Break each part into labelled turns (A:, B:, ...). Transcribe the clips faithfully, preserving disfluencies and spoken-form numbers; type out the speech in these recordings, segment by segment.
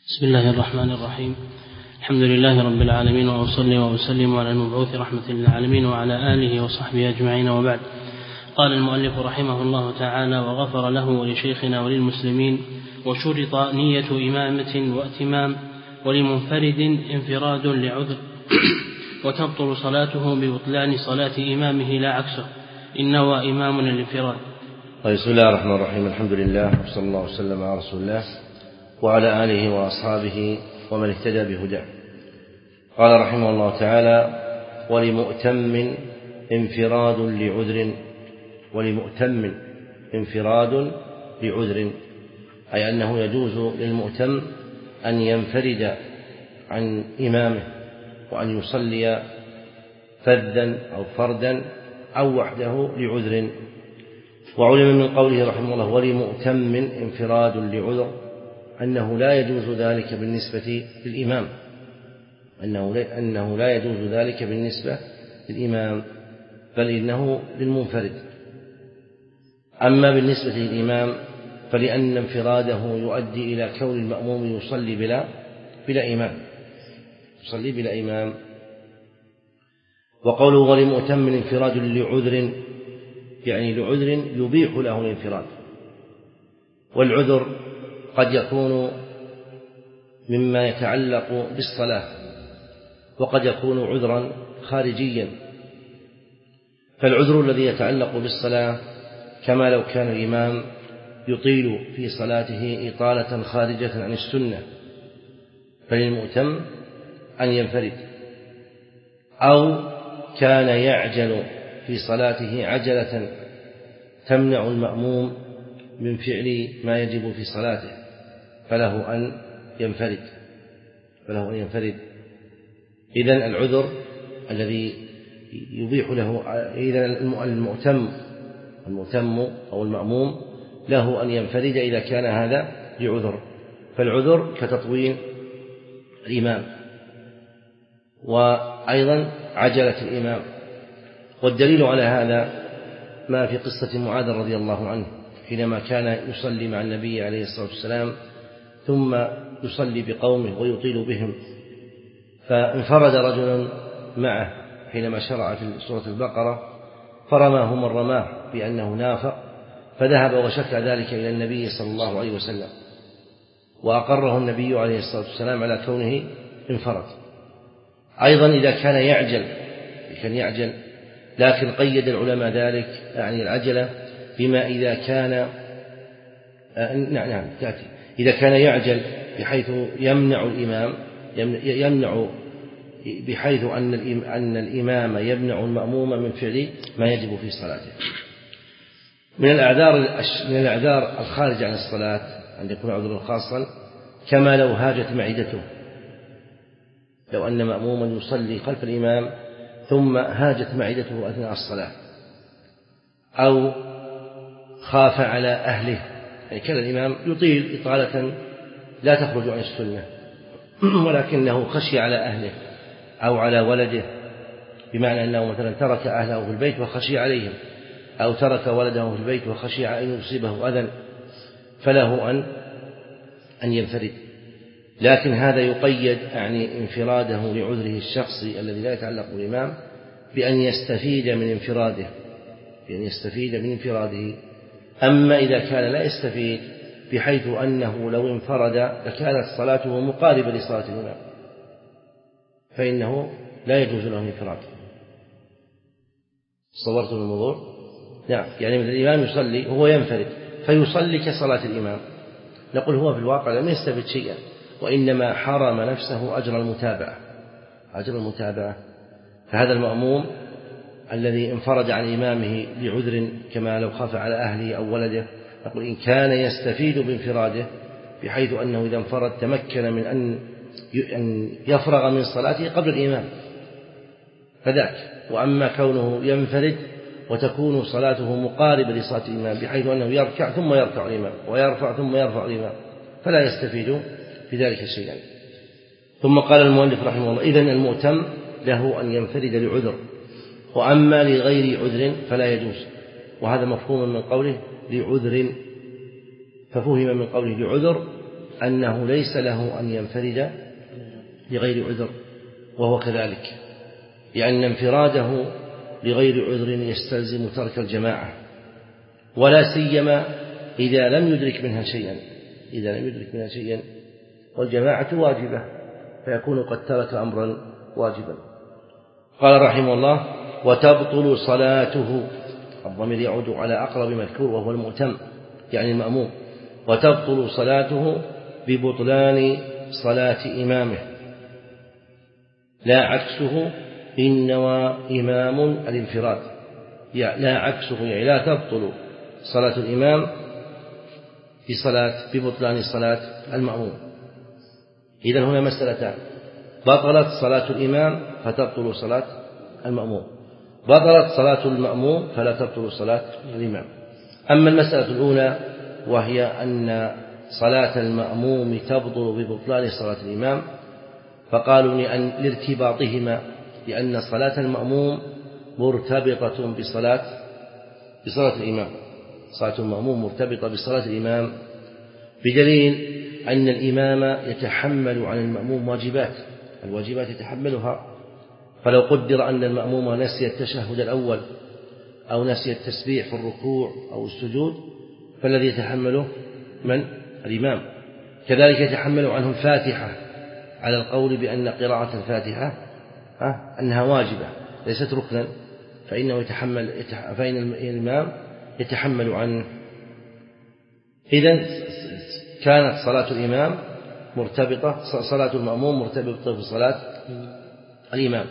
A: بسم الله الرحمن الرحيم. الحمد لله رب العالمين، وأصلي وأسلم على المبعوث رحمة للعالمين وعلى آله وصحبه أجمعين، وبعد. قال المؤلف رحمه الله تعالى: وغفر له ولشيخنا وللمسلمين. وشرط نية إمامة واتمام، ولمنفرد انفراد لعذر، وتبطل صلاته ببطلان صلاة إمامه لا عكسه إن نوى إمام الانفراد.
B: بسم الله الرحمن الرحيم. الحمد لله، وصلى الله وسلم على رسول الله وعلى آله وأصحابه ومن اهتدى بهداه. قال رحمه الله تعالى: ولمؤتم انفراد لعذر. ولمؤتم انفراد لعذر، أي أنه يجوز للمؤتم أن ينفرد عن إمامه وأن يصلي فذا أو فردا أو وحده لعذر. وعلم من قوله رحمه الله: ولمؤتم انفراد لعذر، أنه لا يجوز ذلك بالنسبة للإمام، أنه لا يجوز ذلك بالنسبة للإمام، بل إنه للمنفرد. أما بالنسبة للإمام فلأن انفراده يؤدي إلى كون المأموم يصلي بلا بلا إمام يصلي بلا إمام. وقوله ولمؤتم انفراد لعذر، يعني لعذر يبيح له الانفراد. والعذر قد يكون مما يتعلق بالصلاة، وقد يكون عذرا خارجيا. فالعذر الذي يتعلق بالصلاة كما لو كان الإمام يطيل في صلاته إطالة خارجة عن السنة، فللمؤتم أن ينفرد. أو كان يعجل في صلاته عجلة تمنع المأموم من فعل ما يجب في صلاته، فله أن ينفرد فله أن ينفرد إذن العذر الذي يبيح له، إذن المؤتم المؤتم أو المأموم له أن ينفرد إذا كان هذا لعذر. فالعذر كتطويل الإمام، وأيضا عجلة الإمام. والدليل على هذا ما في قصة معاذ رضي الله عنه حينما كان يصلي مع النبي عليه الصلاة والسلام، ثم يصلي بقومه ويطيل بهم، فانفرد رجل معه حينما شرع في سورة البقرة، فرماه من رماه بأنه نافق، فذهب وشكى ذلك إلى النبي صلى الله عليه وسلم، وأقره النبي عليه الصلاة والسلام على كونه انفرد. أيضا إذا كان يعجل كان يعجل لكن قيد العلماء ذلك، يعني العجلة بما إذا كان نعم نعم تأتي إذا كان يعجل بحيث يمنع الإمام يمنع بحيث أن أن الإمام يمنع المأموم من فعل ما يجب في صلاته. من الأعذار من الأعذار الخارج عن الصلاة أن يكون عذرا خاصا، كما لو هاجت معدته، لو أن مأموما يصلي خلف الإمام ثم هاجت معدته أثناء الصلاة، أو خاف على أهله، يعني كان الإمام يطيل إطالة لا تخرج عن السنة، ولكنه خشي على أهله أو على ولده، بمعنى أنه مثلا ترك أهله في البيت وخشي عليهم، أو ترك ولده في البيت وخشي أن يصيبه أذى، فله أن أن ينفرد. لكن هذا يقيد يعني انفراده لعذره الشخصي الذي لا يتعلق بالإمام بأن يستفيد من انفراده بأن يستفيد من انفراده. أما إذا كان لا يستفيد بحيث أنه لو انفرد لكانت صلاته مقاربة لصلاة الإمام، فإنه لا يجوز له الانفراد. صورتم الموضوع؟ نعم، يعني مثل الإمام يصلي وهو ينفرد فيصلي كصلاة الإمام، نقول هو في الواقع لم يستفد شيئا، وإنما حرم نفسه أجر المتابعة أجر المتابعة فهذا المأموم الذي انفرد عن إمامه لعذر، كما لو خاف على أهله أو ولده، نقول إن كان يستفيد بانفراده بحيث أنه إذا انفرد تمكن من أن يفرغ من صلاته قبل الإمام فذاك. وأما كونه ينفرد وتكون صلاته مقاربة لصلاة الإمام بحيث أنه يركع ثم يركع الإمام ويرفع ثم يرفع الإمام، فلا يستفيد في ذلك شيئا. ثم قال المؤلف رحمه الله: إذن المؤتم له أن ينفرد لعذر، وأما لغير عذر فلا يجوز. وهذا مفهوم من قوله لعذر، ففهم من قوله لعذر أنه ليس له أن ينفرد لغير عذر، وهو كذلك، لأن انفراده لغير عذر يستلزم ترك الجماعة، ولا سيما إذا لم يدرك منها شيئا إذا لم يدرك منها شيئا والجماعة واجبة، فيكون قد ترك أمرا واجبا. قال رحمه الله: وتبطل صلاته، الضمير يعود على أقرب مذكور وهو المؤتم يعني المأموم، وتبطل صلاته ببطلان صلاة إمامه، لا عكسه إن نوى إمام الانفراد، يعني لا عكسه يعني لا تبطل صلاة الإمام بصلاة ببطلان صلاة المأموم. إذن هنا مسألتان: بطلت صلاة الإمام فتبطل صلاة المأموم، بطلت صلاة المأموم فلا تبطل صلاة الإمام. أما المسألة الأولى وهي أن صلاة المأموم تبطل ببطلان صلاة الإمام، فقالوا لأن لارتباطهما، لأن صلاة المأموم مرتبطة بصلاة بصلاة الإمام، صلاة المأموم مرتبطة بصلاة الإمام، بدليل أن الإمام يتحمل عن المأموم واجبات، الواجبات يتحملها، فلو قدر أن المأموم نسي التشهد الأول أو نسي التسبيح في الركوع أو السجود، فالذي يتحمله من؟ الإمام. كذلك يتحمل عنه الفاتحة على القول بأن قراءة الفاتحة أنها واجبة ليست ركنا، فإنه يتحمل فإن الإمام يتحمل عنه. إذن كانت صلاة الإمام مرتبطة صلاة المأموم مرتبطة بصلاة الإمام،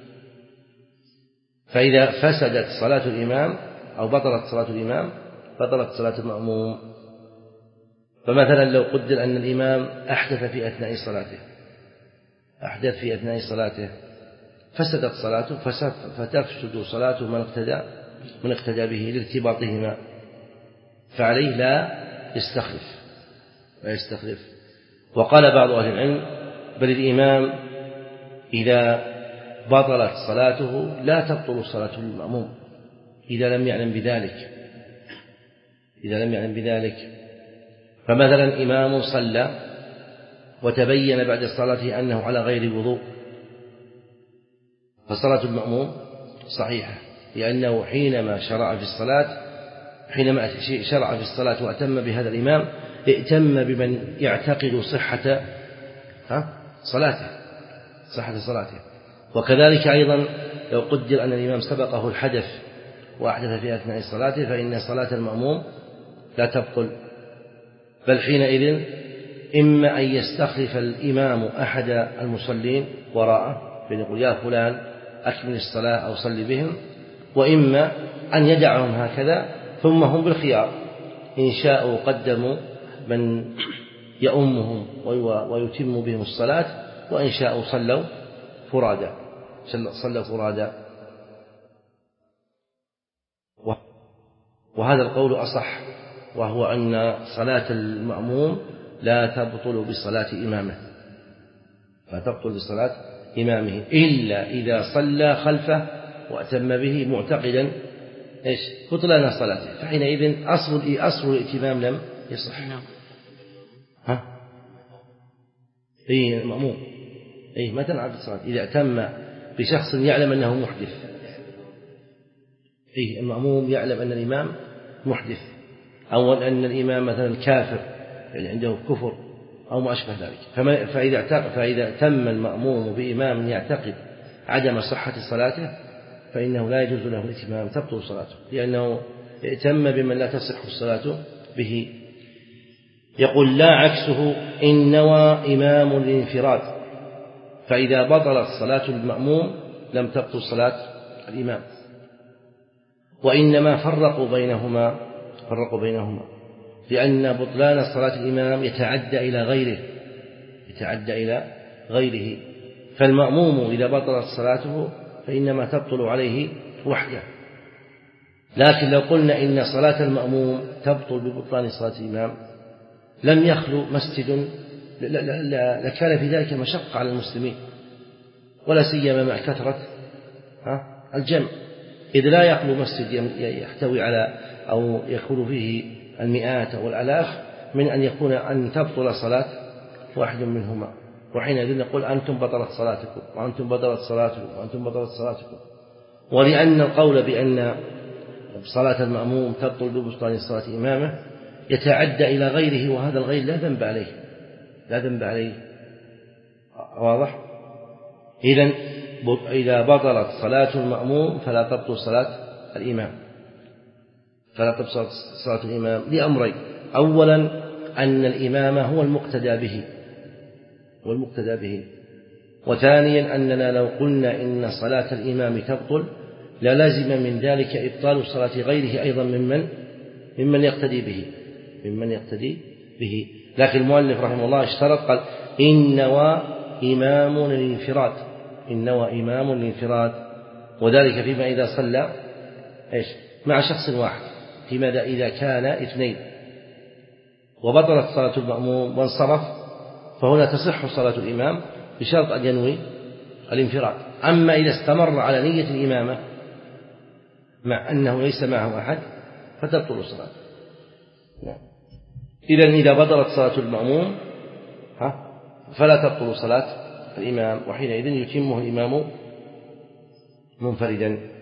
B: فإذا فسدت صلاة الإمام أو بطلت صلاة الإمام بطلت صلاة المأموم. فمثلا لو قدر أن الإمام أحدث في أثناء صلاته أحدث في أثناء صلاته فسدت صلاته فتفسد صلاته من اقتدى من اقتدى به لارتباطهما، فعليه لا يستخلف لا يستخلف. وقال بعض أهل العلم: بل الإمام إذا بطلت صلاته لا تبطل صلاة المأموم إذا لم يعلم بذلك إذا لم يعلم بذلك فمثلا إمام صلى وتبين بعد صلاته أنه على غير وضوء، فصلاة المأموم صحيحة، لأنه حينما شرع في الصلاة حينما شرع في الصلاة وأتم بهذا الإمام ائتم بمن يعتقد صحة صلاته صحة صلاته. وكذلك أيضا لو قدر أن الإمام سبقه الحدث وأحدث في أثناء صلاته فإن صلاة المأموم لا تبطل، بل حينئذ إما أن يستخلف الإمام أحد المصلين وراءه فيقول: يا فلان أكمل الصلاة أو صلي بهم، وإما أن يدعهم هكذا ثم هم بالخيار، إن شاءوا قدموا من يؤمهم ويتم بهم الصلاة، وإن شاءوا صلوا فرادا صلوا فرادا. وهذا القول أصح، وهو أن صلاة المأموم لا تبطل بصلاة إمامه لا تبطل بصلاة إمامه إلا إذا صلى خلفه وأتم به معتقدا إيش بطلان صلاته، فحينئذ أصل أصل الائتمام لم يصح. ها إيه المأموم إيه ما تنعقد الصلاة إذا أتم بشخص يعلم أنه محدث. إيه المأموم يعلم أن الإمام محدث، أو أن الإمام مثلا كافر يعني عنده كفر أو ما أشبه ذلك، فإذا فإذا تم المأموم بإمام يعتقد عدم صحة صلاته فإنه لا يجوز له الاتمام، تبطل صلاته، لأنه ائتم بمن لا تصح الصلاة به. يقول: لا عكسه إن نوى إمام الانفراد، فإذا بطلت صلاة المأموم لم تبطل صلاة الإمام، وإنما فرقوا بينهما فرقوا بينهما لأن بطلان صلاة الإمام يتعدى إلى غيره يتعدى إلى غيره فالمأموم إذا بطلت صلاته فإنما تبطل عليه وحده. لكن لو قلنا إن صلاة المأموم تبطل ببطلان صلاة الإمام لم يخلو مسجد، لكان في ذلك مشقة على المسلمين، ولا سيما مع كثرة الجمع، إذ لا يخلو مسجد يحتوي على أو يكون فيه المئات أو الآلاف من أن يكون أن تبطل صلاة واحد منهما، وحينئذ نقول أنتم بطلت صلاتكم وأنتم بطلت صلاتكم وأنتم بطلت صلاتكم. ولأن القول بأن صلاة المأموم تبطل ببطلان صلاة إمامه يتعدى إلى غيره، وهذا الغير لا ذنب عليه، لا ذنب عليه. واضح؟ إذن إذا بطلت صلاة المأموم فلا تبطل صلاة الإمام، فلا تبطل صلاة الإمام لأمرين: أولا أن الإمام هو المقتدى به والمقتدى به، وثانيا أننا لو قلنا إن صلاة الإمام تبطل للازم من ذلك إبطال صلاة غيره أيضا ممن ممن يقتدي به ممن يقتدي به. لكن المؤلف رحمه الله اشترط، قال إن نوى إمام الانفراد، إن نوى إمام الانفراد، وذلك فيما إذا صلى إيش مع شخص واحد، فيما إذا كان اثنين وبطلت صلاة المأموم وانصرف، فهنا تصح صلاة الإمام بشرط أن ينوي الانفراد. أما إذا استمر على نية الإمامة مع أنه ليس معه أحد فتبطل صلاته. إذن إذا بطلت صلاة المأموم فلا تبطل صلاة الإمام، وحينئذ يتمه الإمام منفردا.